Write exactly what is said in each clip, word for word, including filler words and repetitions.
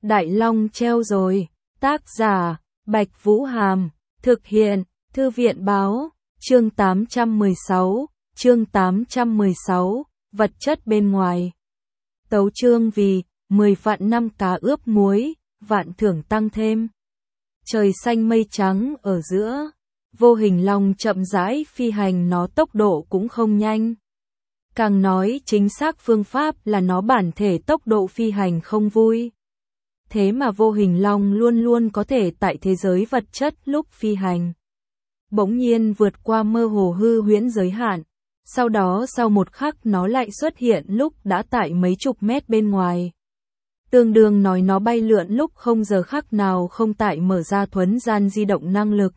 Đại Long treo rồi. Tác giả, Bạch Vũ Hàm. Thực hiện, Thư viện Báo. Chương tám trăm mười sáu. Chương tám trăm mười sáu. Vật chất bên ngoài. Tấu chương vì mười vạn năm cá ướp muối, vạn thưởng tăng thêm. Trời xanh mây trắng ở giữa. Vô Hình Long chậm rãi phi hành, nó tốc độ cũng không nhanh. Càng nói chính xác phương pháp là nó bản thể tốc độ phi hành không vui. Thế mà Vô Hình Long luôn luôn có thể tại thế giới vật chất lúc phi hành. Bỗng nhiên vượt qua mơ hồ hư huyễn giới hạn. Sau đó sau một khắc nó lại xuất hiện lúc đã tại mấy chục mét bên ngoài. Tương đương nói nó bay lượn lúc không giờ khắc nào không tại mở ra thuấn gian di động năng lực.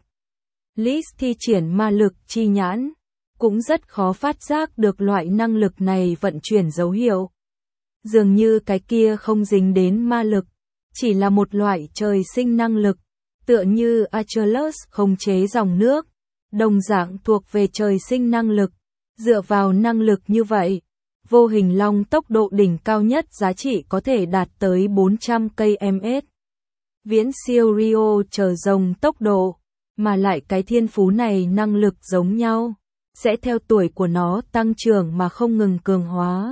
Liz thi triển ma lực chi nhãn, cũng rất khó phát giác được loại năng lực này vận chuyển dấu hiệu. Dường như cái kia không dính đến ma lực, chỉ là một loại trời sinh năng lực, tựa như Achilles khống chế dòng nước, đồng dạng thuộc về trời sinh năng lực. Dựa vào năng lực như vậy, Vô Hình Long tốc độ đỉnh cao nhất giá trị có thể đạt tới bốn trăm ki lô mét. Viễn siêu Rio chờ rồng tốc độ, mà lại cái thiên phú này năng lực giống nhau, sẽ theo tuổi của nó tăng trưởng mà không ngừng cường hóa.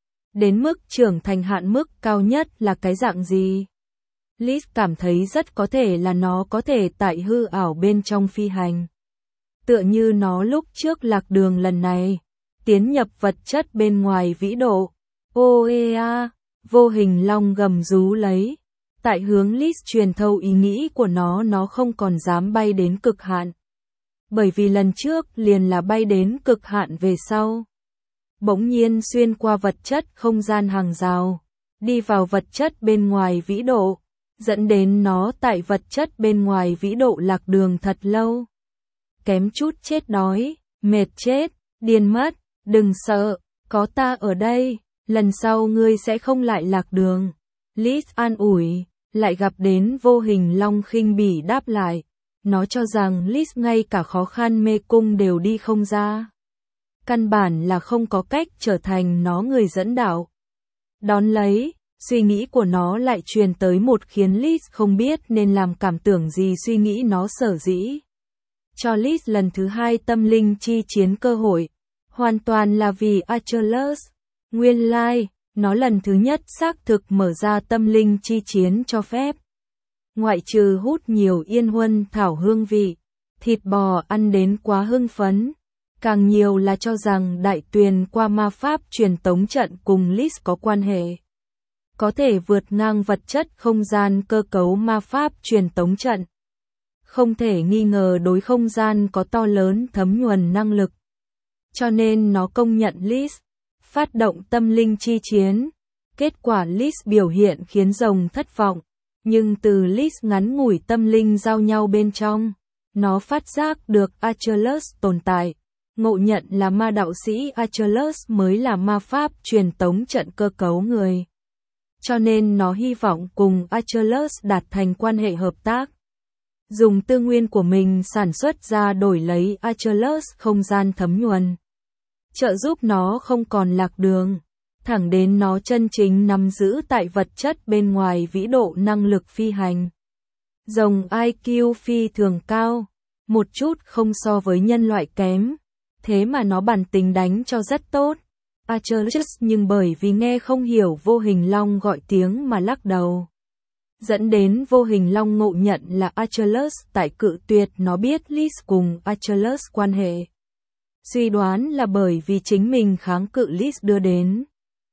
Đến mức trưởng thành hạn mức cao nhất là cái dạng gì? Liz cảm thấy rất có thể là nó có thể tại hư ảo bên trong phi hành. Tựa như nó lúc trước lạc đường lần này, tiến nhập vật chất bên ngoài vĩ độ. Ô ê a, Vô Hình Long gầm rú lấy. Tại hướng Liz truyền thâu ý nghĩ của nó, nó không còn dám bay đến cực hạn. Bởi vì lần trước liền là bay đến cực hạn về sau. Bỗng nhiên xuyên qua vật chất không gian hàng rào, đi vào vật chất bên ngoài vĩ độ, dẫn đến nó tại vật chất bên ngoài vĩ độ lạc đường thật lâu. Kém chút chết đói, mệt chết, điên mất, đừng sợ, có ta ở đây, lần sau ngươi sẽ không lại lạc đường. Liz an ủi, lại gặp đến Vô Hình Long khinh bỉ đáp lại. Nó cho rằng Liz ngay cả khó khăn mê cung đều đi không ra. Căn bản là không có cách trở thành nó người dẫn đạo. Đón lấy, suy nghĩ của nó lại truyền tới một khiến Liz không biết nên làm cảm tưởng gì suy nghĩ nó sở dĩ. Cho Liz lần thứ hai tâm linh chi chiến cơ hội, hoàn toàn là vì Achilles. Nguyên lai, like, nó lần thứ nhất xác thực mở ra tâm linh chi chiến cho phép. Ngoại trừ hút nhiều yên huân thảo hương vị, thịt bò ăn đến quá hưng phấn, càng nhiều là cho rằng đại tuyền qua ma pháp truyền tống trận cùng Liz có quan hệ. Có thể vượt ngang vật chất không gian cơ cấu ma pháp truyền tống trận. Không thể nghi ngờ đối không gian có to lớn thấm nhuần năng lực. Cho nên nó công nhận Liz, phát động tâm linh chi chiến. Kết quả Liz biểu hiện khiến rồng thất vọng. Nhưng từ Liz ngắn ngủi tâm linh giao nhau bên trong, nó phát giác được Achilles tồn tại. Ngộ nhận là ma đạo sĩ Achilles mới là ma pháp truyền tống trận cơ cấu người. Cho nên nó hy vọng cùng Achilles đạt thành quan hệ hợp tác. Dùng tư nguyên của mình sản xuất ra đổi lấy Achilles không gian thấm nhuần. Trợ giúp nó không còn lạc đường, thẳng đến nó chân chính nắm giữ tại vật chất bên ngoài vĩ độ năng lực phi hành. Rồng i kiu phi thường cao, một chút không so với nhân loại kém, thế mà nó bản tính đánh cho rất tốt. Achilles nhưng bởi vì nghe không hiểu Vô Hình Long gọi tiếng mà lắc đầu. Dẫn đến Vô Hình Long ngộ nhận là Achilles tại cự tuyệt nó biết Liz cùng Achilles quan hệ. Suy đoán là bởi vì chính mình kháng cự Liz đưa đến.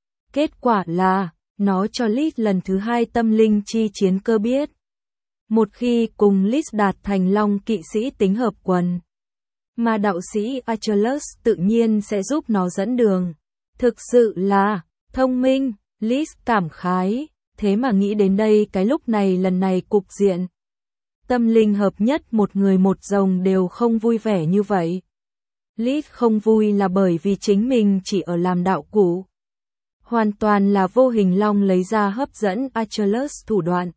Kết quả là, nó cho Liz lần thứ hai tâm linh chi chiến cơ biết. Một khi cùng Liz đạt thành Long kỵ sĩ tính hợp quần, mà đạo sĩ Achilles tự nhiên sẽ giúp nó dẫn đường. Thực sự là, thông minh, Liz cảm khái, thế mà nghĩ đến đây cái lúc này lần này cục diện. Tâm linh hợp nhất một người một rồng đều không vui vẻ như vậy. Liz không vui là bởi vì chính mình chỉ ở làm đạo cụ. Hoàn toàn là Vô Hình Long lấy ra hấp dẫn Achilles thủ đoạn.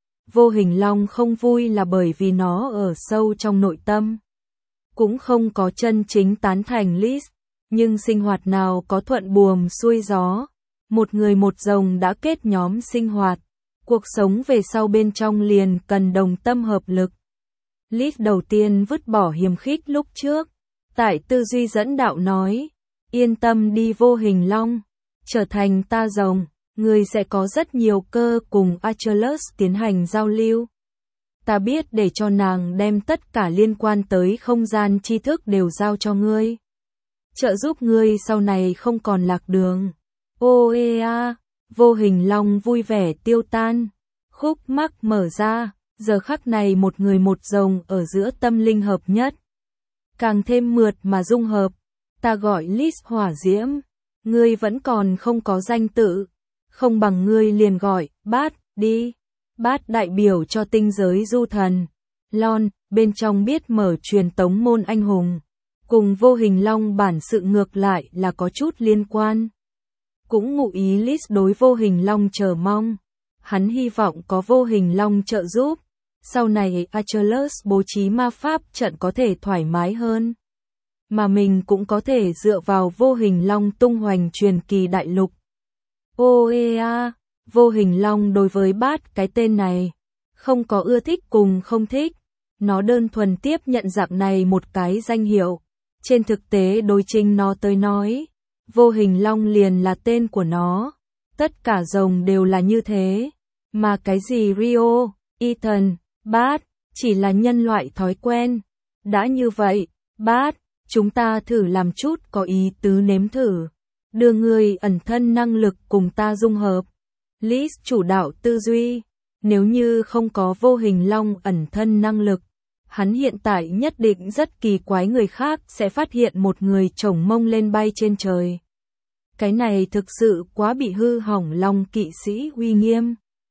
Vô Hình Long không vui là bởi vì nó ở sâu trong nội tâm. Cũng không có chân chính tán thành Liz, nhưng sinh hoạt nào có thuận buồm xuôi gió. Một người một rồng đã kết nhóm sinh hoạt, Cuộc sống về sau bên trong liền cần đồng tâm hợp lực. Lis đầu tiên vứt bỏ hiềm khích lúc trước. Tại tư duy dẫn đạo nói, yên tâm đi Vô Hình Long, trở thành ta rồng, ngươi sẽ có rất nhiều cơ cùng Achilles tiến hành giao lưu. Ta biết để cho nàng đem tất cả liên quan tới không gian tri thức đều giao cho ngươi. Trợ giúp ngươi sau này không còn lạc đường. Ô ê a, Vô Hình Long vui vẻ tiêu tan. Khúc mắc mở ra, giờ khắc này một người một rồng ở giữa tâm linh hợp nhất. Càng thêm mượt mà dung hợp. Ta gọi Lis Hỏa Diễm. Ngươi vẫn còn không có danh tự. Không bằng ngươi liền gọi Bát đi. Bát đại biểu cho tinh giới du thần. Lon, bên trong biết mở truyền tống môn anh hùng. Cùng Vô Hình Long bản sự ngược lại là có chút liên quan. Cũng ngụ ý Lis đối Vô Hình Long chờ mong. Hắn hy vọng có Vô Hình Long trợ giúp. Sau này Achilles bố trí ma pháp trận có thể thoải mái hơn. Mà mình cũng có thể dựa vào Vô Hình Long tung hoành truyền kỳ đại lục. Ô ê a, Vô Hình Long đối với Bát cái tên này, không có ưa thích cùng không thích. Nó đơn thuần tiếp nhận dạng này một cái danh hiệu. Trên thực tế đối chính nó tới nói, Vô Hình Long liền là tên của nó. Tất cả rồng đều là như thế. Mà cái gì Rio, Ethan, Bát, chỉ là nhân loại thói quen. Đã như vậy, Bát, chúng ta thử làm chút có ý tứ nếm thử. Đưa người ẩn thân năng lực cùng ta dung hợp. Lis chủ đạo tư duy. Nếu như không có Vô Hình Long ẩn thân năng lực, hắn hiện tại nhất định rất kỳ quái người khác sẽ phát hiện một người chổng mông lên bay trên trời. Cái này thực sự quá bị hư hỏng Long kỵ sĩ uy nghiêm.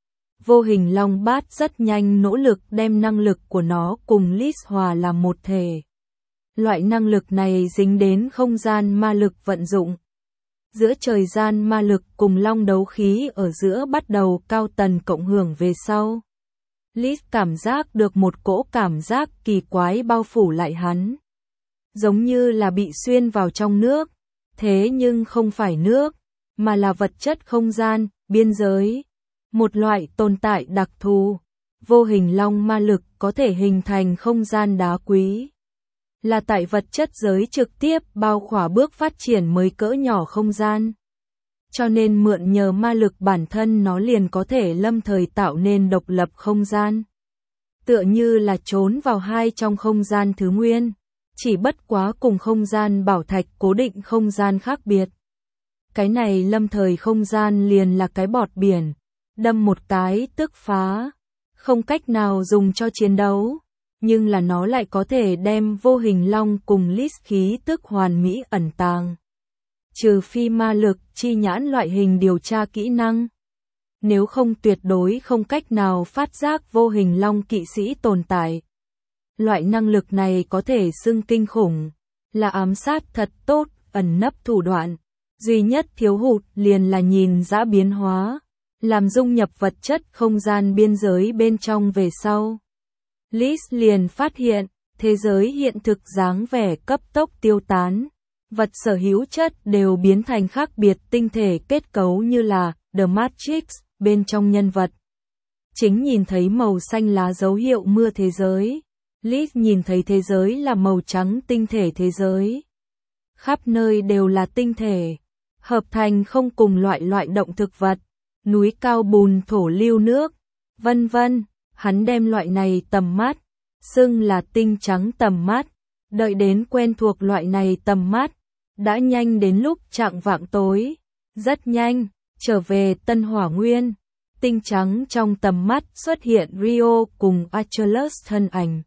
Vô Hình Long Bát rất nhanh nỗ lực đem năng lực của nó cùng Lis hòa làm một thể. Loại năng lực này dính đến không gian ma lực vận dụng. Giữa trời gian ma lực cùng long đấu khí ở giữa bắt đầu cao tần cộng hưởng về sau. Lis cảm giác được một cỗ cảm giác kỳ quái bao phủ lại hắn. Giống như là bị xuyên vào trong nước. Thế nhưng không phải nước, mà là vật chất không gian, biên giới. Một loại tồn tại đặc thù. Vô Hình Long ma lực có thể hình thành không gian đá quý. Là tại vật chất giới trực tiếp bao khỏa bước phát triển mới cỡ nhỏ không gian. Cho nên mượn nhờ ma lực bản thân nó liền có thể lâm thời tạo nên độc lập không gian. Tựa như là trốn vào hai trong không gian thứ nguyên. Chỉ bất quá cùng không gian bảo thạch cố định không gian khác biệt. Cái này lâm thời không gian liền là cái bọt biển. Đâm một cái tức phá. Không cách nào dùng cho chiến đấu. Nhưng là nó lại có thể đem Vô Hình Long cùng Lis khí tức hoàn mỹ ẩn tàng. Trừ phi ma lực, chi nhãn loại hình điều tra kỹ năng. Nếu không tuyệt đối không cách nào phát giác Vô Hình Long kỵ sĩ tồn tại. Loại năng lực này có thể xưng kinh khủng. Là ám sát thật tốt, ẩn nấp thủ đoạn. Duy nhất thiếu hụt liền là nhìn dã biến hóa. Làm dung nhập vật chất không gian biên giới bên trong về sau. Lis liền phát hiện, thế giới hiện thực dáng vẻ cấp tốc tiêu tán. Vật sở hữu chất đều biến thành khác biệt tinh thể kết cấu như là The Matrix bên trong nhân vật. Chính nhìn thấy màu xanh lá dấu hiệu mưa thế giới. Lis nhìn thấy thế giới là màu trắng tinh thể thế giới. Khắp nơi đều là tinh thể. Hợp thành không cùng loại loại động thực vật. Núi cao bùn thổ lưu nước. Vân vân. Hắn đem loại này tầm mắt. Xưng là tinh trắng tầm mắt. Đợi đến quen thuộc loại này tầm mắt. Đã nhanh đến lúc chạng vạng tối. Rất nhanh. Trở về Tân Hỏa Nguyên. Tinh trắng trong tầm mắt xuất hiện Rio cùng Achilles thân ảnh.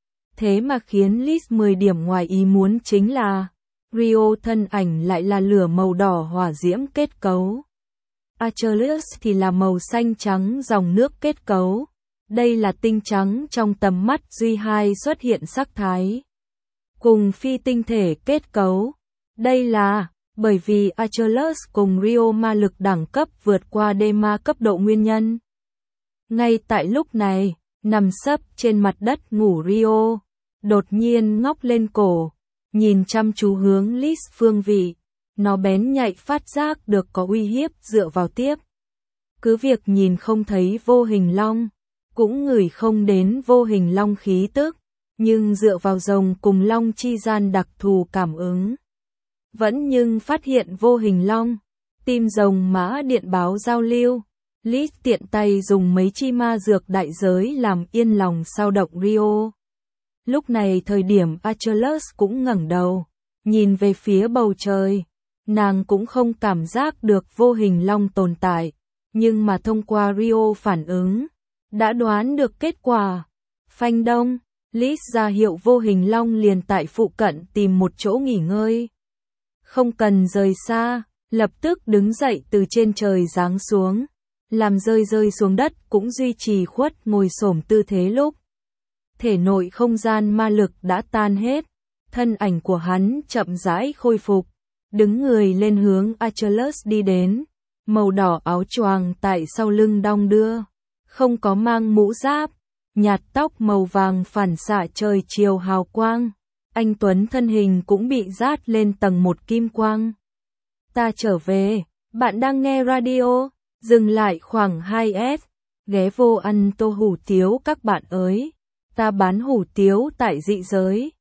Thế mà khiến Lis mười điểm ngoài ý muốn chính là Rio thân ảnh lại là lửa màu đỏ hỏa diễm kết cấu. Achilles thì là màu xanh trắng dòng nước kết cấu. Đây là tinh trắng trong tầm mắt duy hai xuất hiện sắc thái. Cùng phi tinh thể kết cấu. Đây là bởi vì Achilles cùng Rio ma lực đẳng cấp vượt qua Dema cấp độ nguyên nhân. Ngay tại lúc này, nằm sấp trên mặt đất ngủ Rio, đột nhiên ngóc lên cổ, nhìn chăm chú hướng Lis phương vị. Nó bén nhạy phát giác được có uy hiếp dựa vào tiếp. cứ việc nhìn không thấy vô hình long, cũng ngửi không đến vô hình long khí tức, nhưng dựa vào rồng cùng long chi gian đặc thù cảm ứng, vẫn nhưng phát hiện vô hình long. Tim rồng mã điện báo giao lưu. Lit tiện tay dùng mấy chi ma dược đại giới làm yên lòng sao động Rio. Lúc này thời điểm Achilles cũng ngẩng đầu, nhìn về phía bầu trời. Nàng cũng không cảm giác được vô hình long tồn tại, nhưng mà thông qua Rio phản ứng, đã đoán được kết quả. Phanh đông, Lit ra hiệu vô hình long liền tại phụ cận tìm một chỗ nghỉ ngơi. Không cần rời xa, lập tức đứng dậy từ trên trời giáng xuống, làm rơi rơi xuống đất cũng duy trì khuất ngồi xổm tư thế lúc. Thể nội không gian ma lực đã tan hết, thân ảnh của hắn chậm rãi khôi phục, đứng người lên hướng Achilles đi đến, màu đỏ áo choàng tại sau lưng đong đưa, không có mang mũ giáp, nhạt tóc màu vàng phản xạ trời chiều hào quang, anh Tuấn thân hình cũng bị dát lên tầng một kim quang. Ta trở về, bạn đang nghe radio, dừng lại khoảng hai S, ghé vô ăn tô hủ tiếu các bạn ơi, ta bán hủ tiếu tại dị giới.